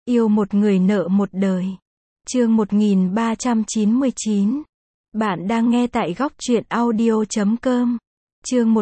Yêu một người nợ một đời. Chương 1399. Bạn đang nghe tại góc truyện audio.com. Chương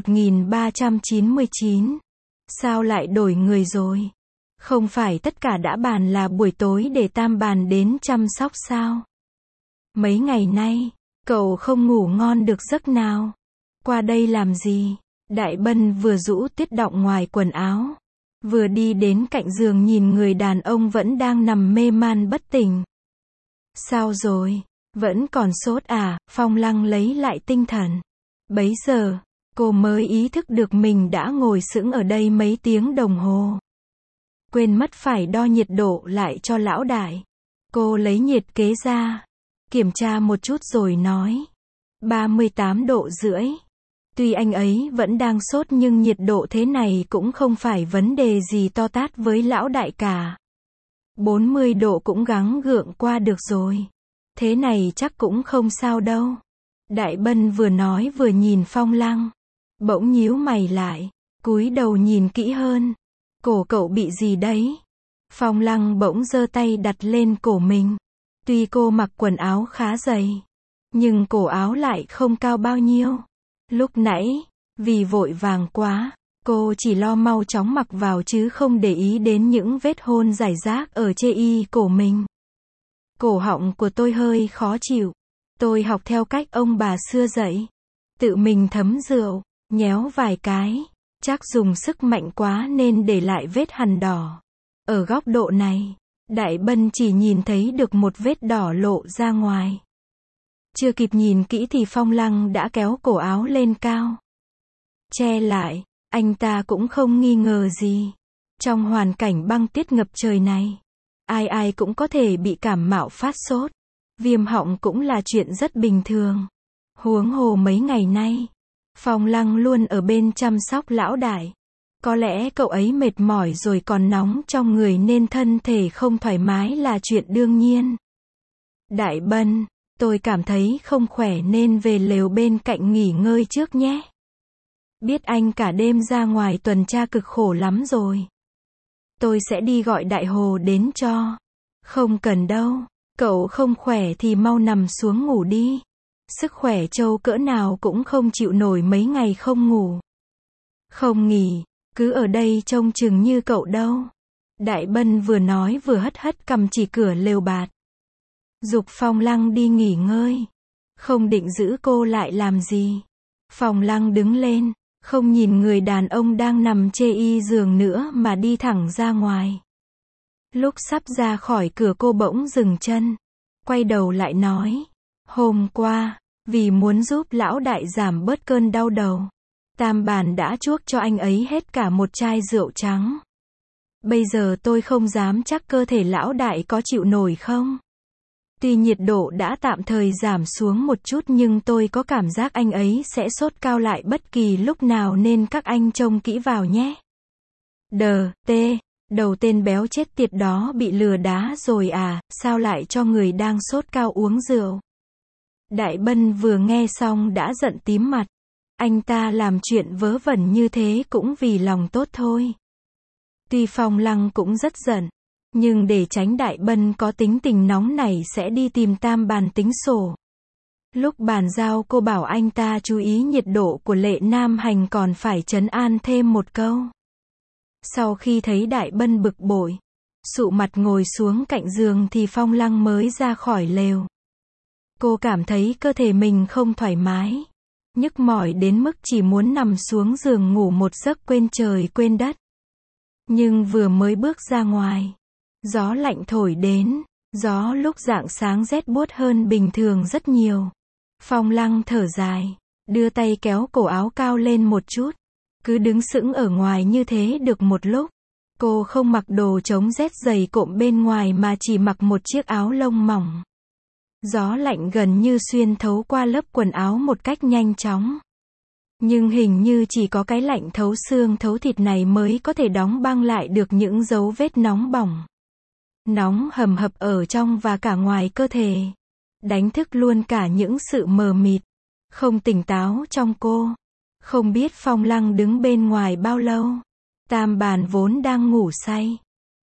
1399. Sao lại đổi người rồi? Không phải tất cả đã bàn là buổi tối để Tam bàn đến chăm sóc sao? Mấy ngày nay, cậu không ngủ ngon được giấc nào. Qua đây làm gì? Đại Bân vừa rũ tuyết đọng ngoài quần áo, vừa đi đến cạnh giường nhìn người đàn ông vẫn đang nằm mê man bất tỉnh. Sao rồi? Vẫn còn sốt à? Phong Lăng lấy lại tinh thần. Bấy giờ, cô mới ý thức được mình đã ngồi sững ở đây mấy tiếng đồng hồ. Quên mất phải đo nhiệt độ lại cho lão đại. Cô lấy nhiệt kế ra, kiểm tra một chút rồi nói. 38 độ rưỡi. Tuy anh ấy vẫn đang sốt nhưng nhiệt độ thế này cũng không phải vấn đề gì to tát với lão đại cả. 40 độ cũng gắng gượng qua được rồi. Thế này chắc cũng không sao đâu. Đại Bân vừa nói vừa nhìn Phong Lăng. Bỗng nhíu mày lại, cúi đầu nhìn kỹ hơn. Cổ cậu bị gì đấy? Phong Lăng bỗng giơ tay đặt lên cổ mình. Tuy cô mặc quần áo khá dày, nhưng cổ áo lại không cao bao nhiêu. Lúc nãy, vì vội vàng quá, cô chỉ lo mau chóng mặc vào chứ không để ý đến những vết hôn rải rác ở chê y cổ mình. Cổ họng của tôi hơi khó chịu. Tôi học theo cách ông bà xưa dạy. Tự mình thấm rượu, nhéo vài cái. Chắc dùng sức mạnh quá nên để lại vết hằn đỏ. Ở góc độ này, Đại Bân chỉ nhìn thấy được một vết đỏ lộ ra ngoài. Chưa kịp nhìn kỹ thì Phong Lăng đã kéo cổ áo lên cao, che lại. Anh ta cũng không nghi ngờ gì. Trong hoàn cảnh băng tuyết ngập trời này, ai ai cũng có thể bị cảm mạo phát sốt. Viêm họng cũng là chuyện rất bình thường. Huống hồ mấy ngày nay, Phong Lăng luôn ở bên chăm sóc lão đại. Có lẽ cậu ấy mệt mỏi rồi còn nóng trong người nên thân thể không thoải mái là chuyện đương nhiên. Đại Bân, tôi cảm thấy không khỏe nên về lều bên cạnh nghỉ ngơi trước nhé. Biết anh cả đêm ra ngoài tuần tra cực khổ lắm rồi. Tôi sẽ đi gọi Đại Hồ đến cho. Không cần đâu, cậu không khỏe thì mau nằm xuống ngủ đi. Sức khỏe trâu cỡ nào cũng không chịu nổi mấy ngày không ngủ. Không nghỉ, cứ ở đây trông chừng như cậu đâu. Đại Bân vừa nói vừa hất hất cằm chỉ cửa lều bạt. Giục Phong Lăng đi nghỉ ngơi. Không định giữ cô lại làm gì. Phong Lăng đứng lên, không nhìn người đàn ông đang nằm chê y giường nữa mà đi thẳng ra ngoài. Lúc sắp ra khỏi cửa cô bỗng dừng chân. Quay đầu lại nói. Hôm qua, vì muốn giúp lão đại giảm bớt cơn đau đầu, Tam bản đã chuốc cho anh ấy hết cả một chai rượu trắng. Bây giờ tôi không dám chắc cơ thể lão đại có chịu nổi không. Tuy nhiệt độ đã tạm thời giảm xuống một chút nhưng tôi có cảm giác anh ấy sẽ sốt cao lại bất kỳ lúc nào nên các anh trông kỹ vào nhé. Đầu tên béo chết tiệt đó bị lừa đá rồi à, sao lại cho người đang sốt cao uống rượu. Đại Bân vừa nghe xong đã giận tím mặt. Anh ta làm chuyện vớ vẩn như thế cũng vì lòng tốt thôi. Tuy Phong Lăng cũng rất giận, nhưng để tránh Đại Bân có tính tình nóng này sẽ đi tìm Tam bàn tính sổ. Lúc bàn giao cô bảo anh ta chú ý nhiệt độ của Lệ Nam Hành còn phải trấn an thêm một câu. Sau khi thấy Đại Bân bực bội, sụ mặt ngồi xuống cạnh giường thì Phong Lăng mới ra khỏi lều. Cô cảm thấy cơ thể mình không thoải mái, nhức mỏi đến mức chỉ muốn nằm xuống giường ngủ một giấc quên trời quên đất. Nhưng vừa mới bước ra ngoài, gió lạnh thổi đến, gió lúc rạng sáng rét buốt hơn bình thường rất nhiều. Phong Lăng thở dài, đưa tay kéo cổ áo cao lên một chút. Cứ đứng sững ở ngoài như thế được một lúc. Cô không mặc đồ chống rét dày cộm bên ngoài mà chỉ mặc một chiếc áo lông mỏng. Gió lạnh gần như xuyên thấu qua lớp quần áo một cách nhanh chóng. Nhưng hình như chỉ có cái lạnh thấu xương thấu thịt này mới có thể đóng băng lại được những dấu vết nóng bỏng. Nóng hầm hập ở trong và cả ngoài cơ thể. Đánh thức luôn cả những sự mờ mịt, không tỉnh táo trong cô. Không biết Phong Lăng đứng bên ngoài bao lâu. Tam bản vốn đang ngủ say,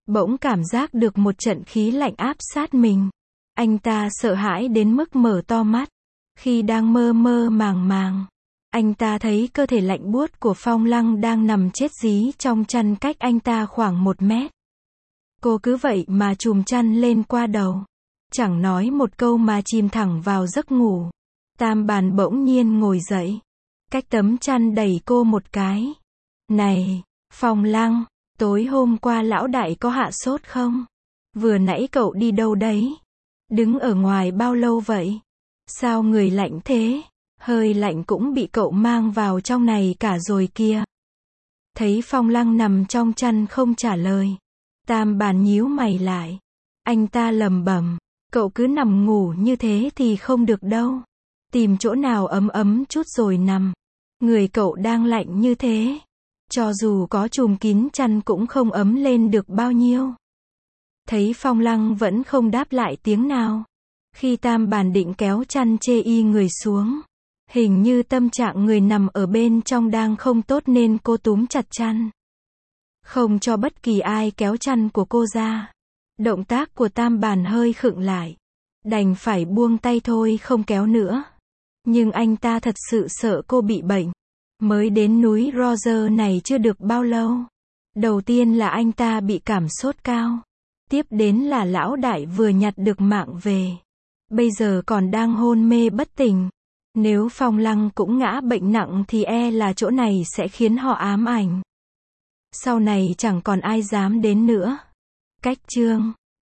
Bỗng cảm giác được một trận khí lạnh áp sát mình. Anh ta sợ hãi đến mức mở to mắt. Khi đang mơ mơ màng màng, anh ta thấy cơ thể lạnh buốt của Phong Lăng đang nằm chết dí trong chăn cách anh ta khoảng 1 mét. Cô cứ vậy mà trùm chăn lên qua đầu. Chẳng nói một câu mà chìm thẳng vào giấc ngủ. Tam Bàn bỗng nhiên ngồi dậy. Cách tấm chăn đẩy cô một cái. Này, Phong Lăng, tối hôm qua lão đại có hạ sốt không? Vừa nãy cậu đi đâu đấy? Đứng ở ngoài bao lâu vậy? Sao người lạnh thế? Hơi lạnh cũng bị cậu mang vào trong này cả rồi kia. Thấy Phong Lăng nằm trong chăn không trả lời. Tam Bàn nhíu mày lại. Anh ta lẩm bẩm, cậu cứ nằm ngủ như thế thì không được đâu. Tìm chỗ nào ấm ấm chút rồi nằm. Người cậu đang lạnh như thế. Cho dù có trùm kín chăn cũng không ấm lên được bao nhiêu. Thấy Phong Lăng vẫn không đáp lại tiếng nào. Khi Tam Bàn định kéo chăn chê y người xuống. Hình như tâm trạng người nằm ở bên trong đang không tốt nên cô túm chặt chăn. Không cho bất kỳ ai kéo chăn của cô ra. Động tác của Tam Bàn hơi khựng lại. Đành phải buông tay thôi không kéo nữa. Nhưng anh ta thật sự sợ cô bị bệnh. Mới đến núi Roger này chưa được bao lâu. Đầu tiên là anh ta bị cảm sốt cao. Tiếp đến là lão đại vừa nhặt được mạng về. Bây giờ còn đang hôn mê bất tỉnh. Nếu Phong Lăng cũng ngã bệnh nặng thì là chỗ này sẽ khiến họ ám ảnh. Sau này chẳng còn ai dám đến nữa. Cách chương